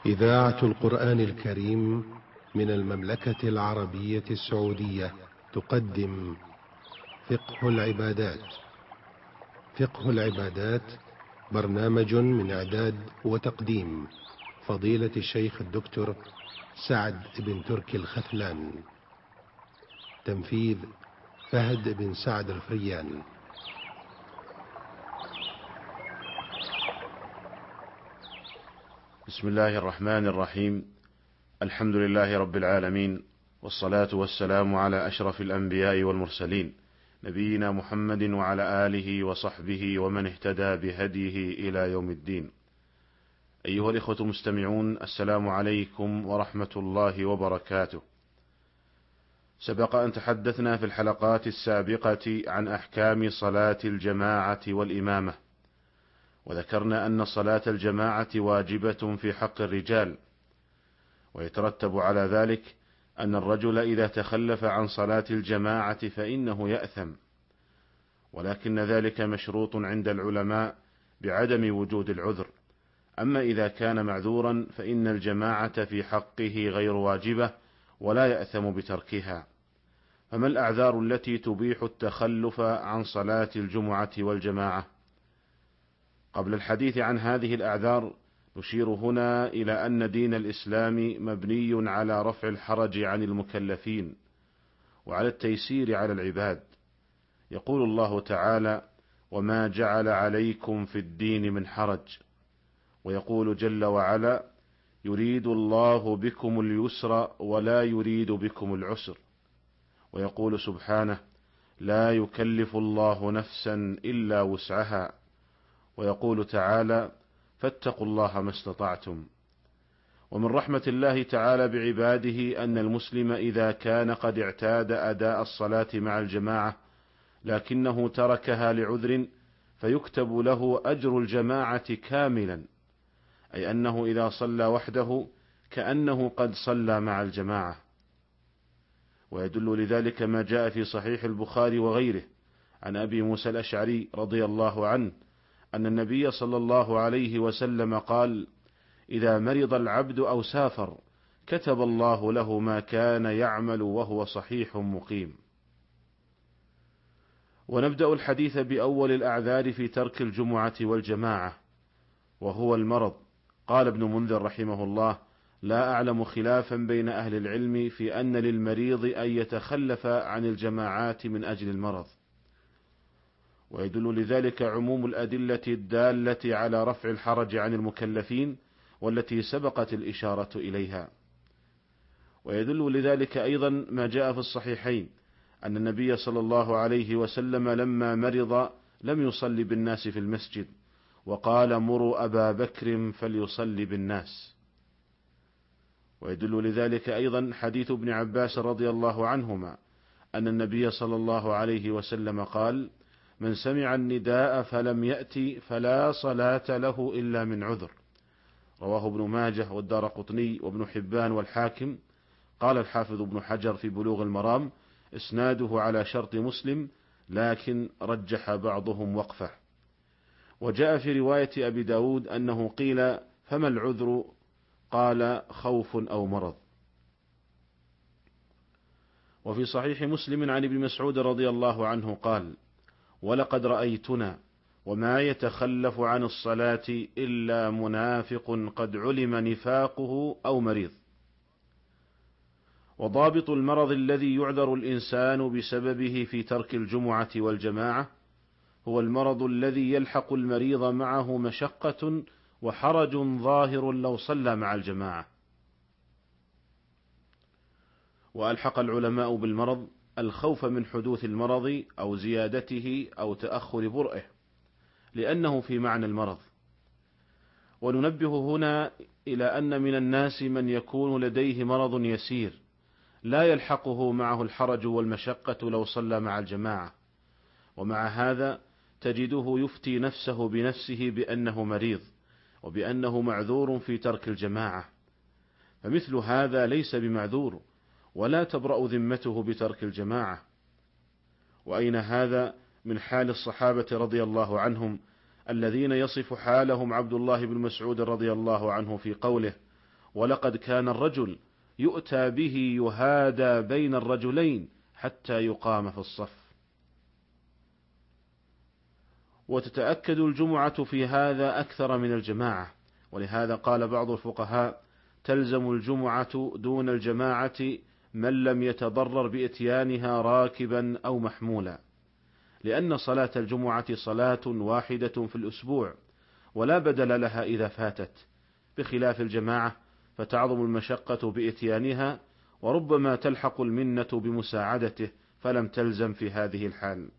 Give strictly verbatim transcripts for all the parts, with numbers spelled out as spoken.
إذاعة القرآن الكريم من المملكة العربية السعودية تقدم فقه العبادات. فقه العبادات برنامج من إعداد وتقديم فضيلة الشيخ الدكتور سعد بن تركي الخثلان. تنفيذ فهد بن سعد الفريان. بسم الله الرحمن الرحيم. الحمد لله رب العالمين، والصلاة والسلام على أشرف الأنبياء والمرسلين، نبينا محمد وعلى آله وصحبه ومن اهتدى بهديه إلى يوم الدين. أيها الإخوة المستمعون، السلام عليكم ورحمة الله وبركاته. سبق أن تحدثنا في الحلقات السابقة عن أحكام صلاة الجماعة والإمامة، وذكرنا أن صلاة الجماعة واجبة في حق الرجال، ويترتب على ذلك أن الرجل إذا تخلف عن صلاة الجماعة فإنه يأثم، ولكن ذلك مشروط عند العلماء بعدم وجود العذر. أما إذا كان معذورا فإن الجماعة في حقه غير واجبة ولا يأثم بتركها. فما الأعذار التي تبيح التخلف عن صلاة الجمعة والجماعة؟ قبل الحديث عن هذه الأعذار نشير هنا إلى أن دين الإسلام مبني على رفع الحرج عن المكلفين وعلى التيسير على العباد. يقول الله تعالى: وما جعل عليكم في الدين من حرج. ويقول جل وعلا: يريد الله بكم اليسر ولا يريد بكم العسر. ويقول سبحانه: لا يكلف الله نفسا إلا وسعها. ويقول تعالى: فاتقوا الله ما استطعتم. ومن رحمة الله تعالى بعباده أن المسلم إذا كان قد اعتاد أداء الصلاة مع الجماعة لكنه تركها لعذر فيكتب له أجر الجماعة كاملا، أي أنه إذا صلى وحده كأنه قد صلى مع الجماعة. ويدل لذلك ما جاء في صحيح البخاري وغيره عن أبي موسى الأشعري رضي الله عنه أن النبي صلى الله عليه وسلم قال: إذا مرض العبد أو سافر كتب الله له ما كان يعمل وهو صحيح مقيم. ونبدأ الحديث بأول الأعذار في ترك الجمعة والجماعة، وهو المرض. قال ابن منذر رحمه الله: لا أعلم خلافا بين أهل العلم في أن للمريض أن يتخلف عن الجماعات من أجل المرض. ويدل لذلك عموم الأدلة الدالة على رفع الحرج عن المكلفين والتي سبقت الإشارة إليها. ويدل لذلك أيضا ما جاء في الصحيحين أن النبي صلى الله عليه وسلم لما مرض لم يصلي بالناس في المسجد، وقال: مروا أبا بكر فليصلي بالناس. ويدل لذلك أيضا حديث ابن عباس رضي الله عنهما أن النبي صلى الله عليه وسلم قال: من سمع النداء فلم يأتي فلا صلاة له إلا من عذر. رواه ابن ماجه والدارقطني وابن حبان والحاكم. قال الحافظ ابن حجر في بلوغ المرام: إسناده على شرط مسلم، لكن رجح بعضهم وقفه. وجاء في رواية أبي داود أنه قيل: فما العذر؟ قال: خوف أو مرض. وفي صحيح مسلم عن ابن مسعود رضي الله عنه قال: ولقد رأيتنا وما يتخلف عن الصلاة إلا منافق قد علم نفاقه أو مريض. وضابط المرض الذي يعذر الإنسان بسببه في ترك الجمعة والجماعة هو المرض الذي يلحق المريض معه مشقة وحرج ظاهر لو صلى مع الجماعة. وألحق العلماء بالمرض الخوف من حدوث المرض أو زيادته أو تأخر برئه، لأنه في معنى المرض. وننبه هنا إلى أن من الناس من يكون لديه مرض يسير لا يلحقه معه الحرج والمشقة لو صلى مع الجماعة، ومع هذا تجده يفتي نفسه بنفسه بأنه مريض وبأنه معذور في ترك الجماعة. فمثل هذا ليس بمعذور ولا تبرأ ذمته بترك الجماعة. وأين هذا من حال الصحابة رضي الله عنهم الذين يصف حالهم عبد الله بن مسعود رضي الله عنه في قوله: ولقد كان الرجل يؤتى به يهادى بين الرجلين حتى يقام في الصف. وتتأكد الجمعة في هذا أكثر من الجماعة، ولهذا قال بعض الفقهاء: تلزم الجمعة دون الجماعة من لم يتضرر بإتيانها راكبا أو محمولا، لأن صلاة الجمعة صلاة واحدة في الأسبوع ولا بدل لها إذا فاتت، بخلاف الجماعة فتعظم المشقة بإتيانها، وربما تلحق المنة بمساعدته فلم تلزم في هذه الحال.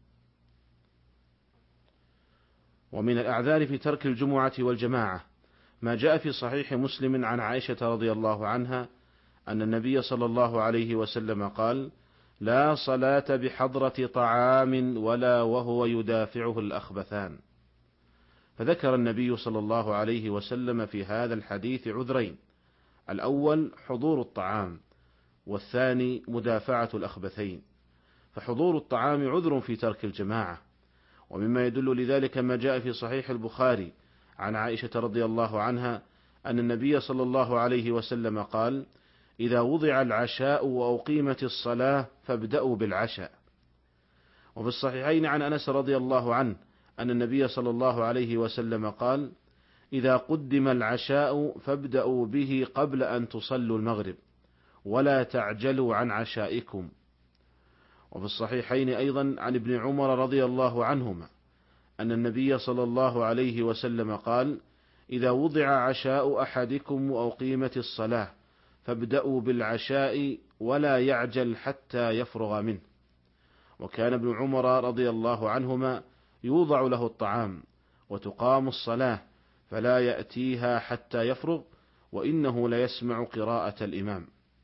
ومن الأعذار في ترك الجمعة والجماعة ما جاء في صحيح مسلم عن عائشة رضي الله عنها أن النبي صلى الله عليه وسلم قال: لا صلاة بحضرة طعام ولا وهو يدافعه الأخبثان. فذكر النبي صلى الله عليه وسلم في هذا الحديث عذرين: الأول حضور الطعام، والثاني مدافعة الأخبثين. فحضور الطعام عذر في ترك الجماعة. ومما يدل لذلك ما جاء في صحيح البخاري عن عائشة رضي الله عنها أن النبي صلى الله عليه وسلم قال: إذا وضع العشاء وأقيمت الصلاة فابدأوا بالعشاء. وفي الصحيحين عن أنس رضي الله عنه أن النبي صلى الله عليه وسلم قال: إذا قدم العشاء فابدأوا به قبل أن تصلوا المغرب ولا تعجلوا عن عشائكم. وفي الصحيحين أيضا عن ابن عمر رضي الله عنهما أن النبي صلى الله عليه وسلم قال: إذا وضع عشاء أحدكم وأقيمت الصلاة فابدأوا بالعشاء ولا يعجل حتى يفرغ منه. وكان ابن عمر رضي الله عنهما يوضع له الطعام وتقام الصلاة فلا يأتيها حتى يفرغ، وإنه ليسمع قراءة الإمام.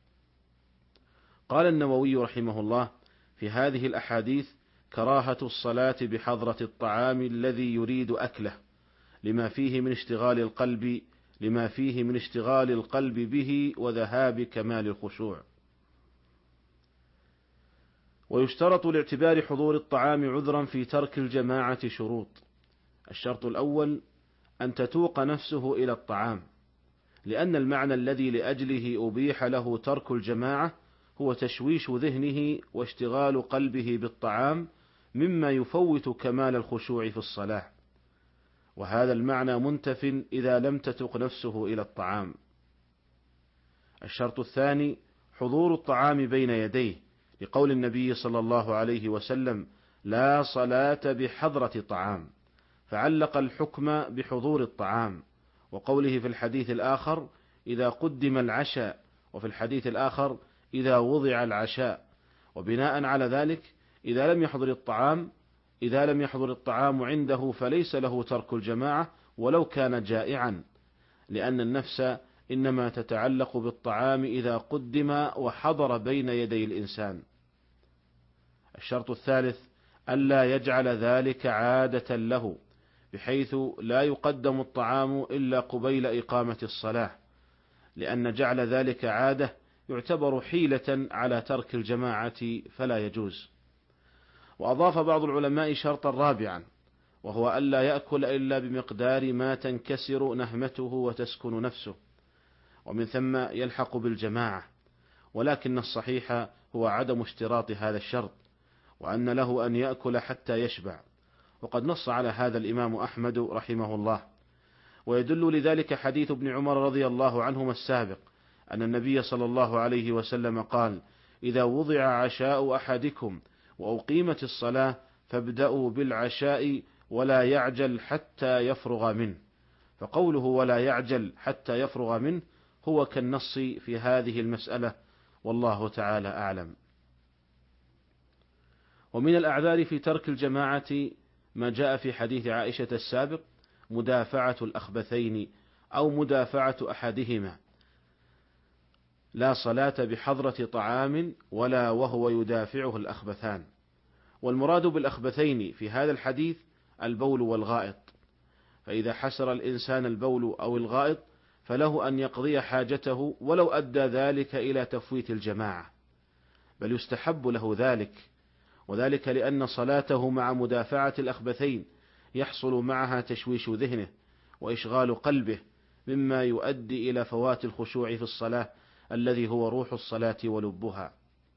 قال النووي رحمه الله في هذه الأحاديث: كراهة الصلاة بحضرة الطعام الذي يريد أكله، لما فيه من اشتغال القلب لما فيه من اشتغال القلب به وذهاب كمال الخشوع. ويشترط لاعتبار حضور الطعام عذرا في ترك الجماعة شروط: الشرط الأول أن تتوق نفسه إلى الطعام، لأن المعنى الذي لأجله أبيح له ترك الجماعة هو تشويش ذهنه واشتغال قلبه بالطعام، مما يفوت كمال الخشوع في الصلاة، وهذا المعنى منتف إذا لم تتق نفسه إلى الطعام. الشرط الثاني حضور الطعام بين يديه، لقول النبي صلى الله عليه وسلم: لا صلاة بحضرة طعام، فعلق الحكم بحضور الطعام، وقوله في الحديث الآخر: إذا قدم العشاء، وفي الحديث الآخر: إذا وضع العشاء. وبناء على ذلك إذا لم يحضر الطعام إذا لم يحضر الطعام عنده فليس له ترك الجماعة ولو كان جائعا، لأن النفس إنما تتعلق بالطعام إذا قدم وحضر بين يدي الإنسان. الشرط الثالث ألا يجعل ذلك عادة له، بحيث لا يقدم الطعام إلا قبيل إقامة الصلاة، لأن جعل ذلك عادة يعتبر حيلة على ترك الجماعة فلا يجوز. وأضاف بعض العلماء شرطا رابعا، وهو ألا يأكل إلا بمقدار ما تنكسر نهمته وتسكن نفسه، ومن ثم يلحق بالجماعة، ولكن الصحيح هو عدم اشتراط هذا الشرط، وأن له أن يأكل حتى يشبع، وقد نص على هذا الإمام أحمد رحمه الله. ويدل لذلك حديث ابن عمر رضي الله عنهما السابق أن النبي صلى الله عليه وسلم قال: إذا وضع عشاء أحدكم وأقيمت الصلاة فابدأوا بالعشاء ولا يعجل حتى يفرغ منه. فقوله ولا يعجل حتى يفرغ منه هو كالنص في هذه المسألة، والله تعالى أعلم. ومن الأعذار في ترك الجماعة ما جاء في حديث عائشة السابق: مدافعة الأخبثين أو مدافعة أحدهما، لا صلاة بحضرة طعام ولا وهو يدافعه الأخبثان. والمراد بالأخبثين في هذا الحديث البول والغائط، فإذا حسر الإنسان البول أو الغائط فله أن يقضي حاجته ولو أدى ذلك إلى تفويت الجماعة، بل يستحب له ذلك، وذلك لأن صلاته مع مدافعة الأخبثين يحصل معها تشويش ذهنه وإشغال قلبه مما يؤدي إلى فوات الخشوع في الصلاة الذي هو روح الصلاة ولبها.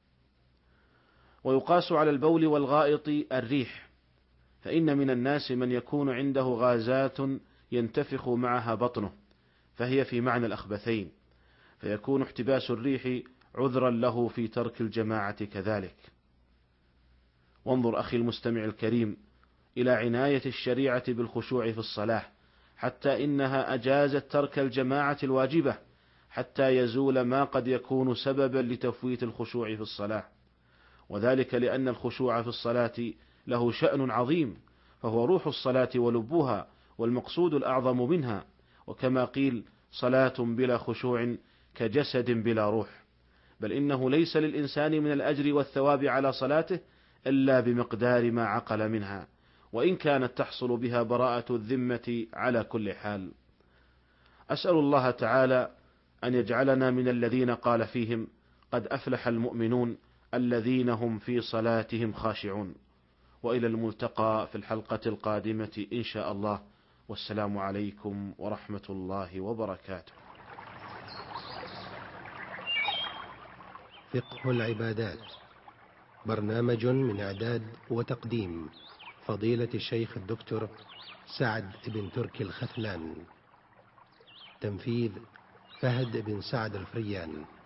ويقاس على البول والغائط الريح، فإن من الناس من يكون عنده غازات ينتفخ معها بطنه، فهي في معنى الأخبثين، فيكون احتباس الريح عذرا له في ترك الجماعة كذلك. وانظر أخي المستمع الكريم إلى عناية الشريعة بالخشوع في الصلاة، حتى إنها أجازت ترك الجماعة الواجبة حتى يزول ما قد يكون سببا لتفويت الخشوع في الصلاة، وذلك لأن الخشوع في الصلاة له شأن عظيم، فهو روح الصلاة ولبها والمقصود الأعظم منها. وكما قيل: صلاة بلا خشوع كجسد بلا روح. بل إنه ليس للإنسان من الأجر والثواب على صلاته إلا بمقدار ما عقل منها، وإن كانت تحصل بها براءة الذمة على كل حال. أسأل الله تعالى أن يجعلنا من الذين قال فيهم: قد أفلح المؤمنون الذين هم في صلاتهم خاشعون. وإلى الملتقى في الحلقة القادمة إن شاء الله، والسلام عليكم ورحمة الله وبركاته. فقه العبادات، برنامج من إعداد وتقديم فضيلة الشيخ الدكتور سعد بن تركي الخثلان، تنفيذ فهد بن سعد الفريان.